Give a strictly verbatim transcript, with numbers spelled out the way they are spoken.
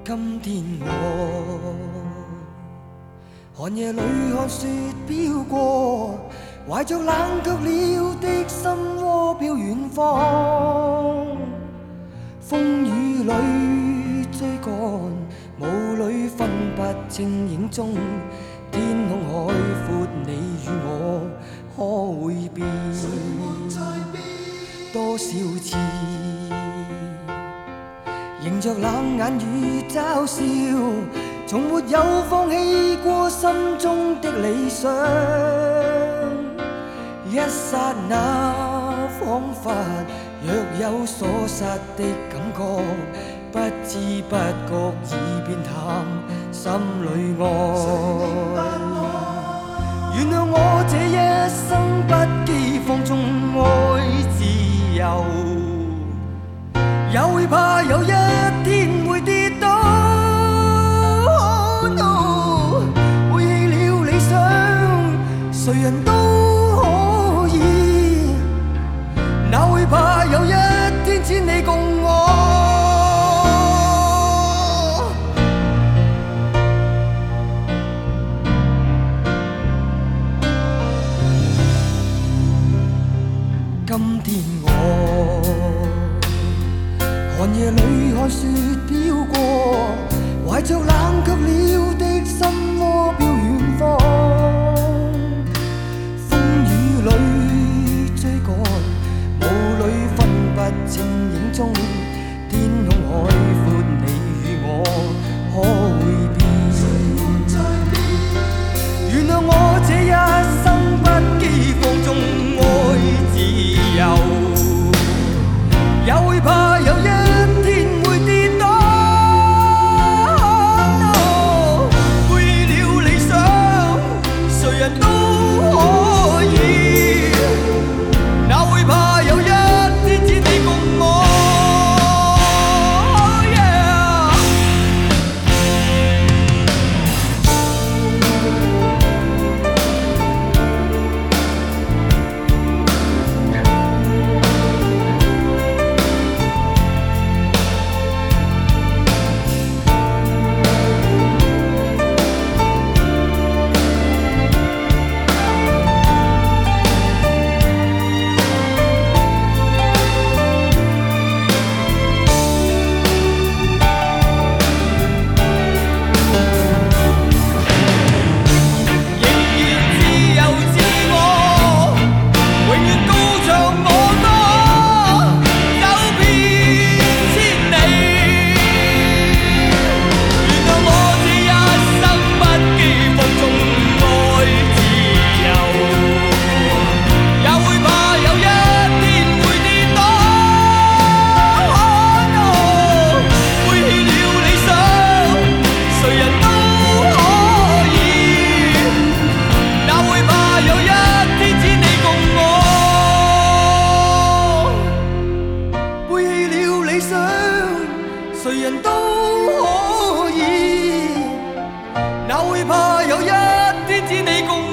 今天我寒夜里看雪飘过，怀着冷却了的心窝飘远方。风雨里追赶，雾里分不清影踪。天空海阔，你与我可会变？多少次迎着冷眼與嘲笑，從沒有放棄過心中的理想。一剎那彷彿若有所失的感覺，不知不覺已變淡，心裏愛。原諒我這一生不羈放縱愛自由，也會怕有一天會跌倒。Oh no， 背棄了理想，誰人都可以，哪會怕有一天只你共我。今天我寒夜里看雪飄過，懷着冷卻了的心窩飄遠方。風雨裏追趕，霧裏分不清影蹤。天空海闊，你與我可會變？原諒我這一生不羈放縱愛自由，也會怕有一天會跌倒。No， 背棄了理想，誰人都可以，哪會怕有一天只你共我。Oh yeah， 誰人都可以，哪會怕有一天只你共我。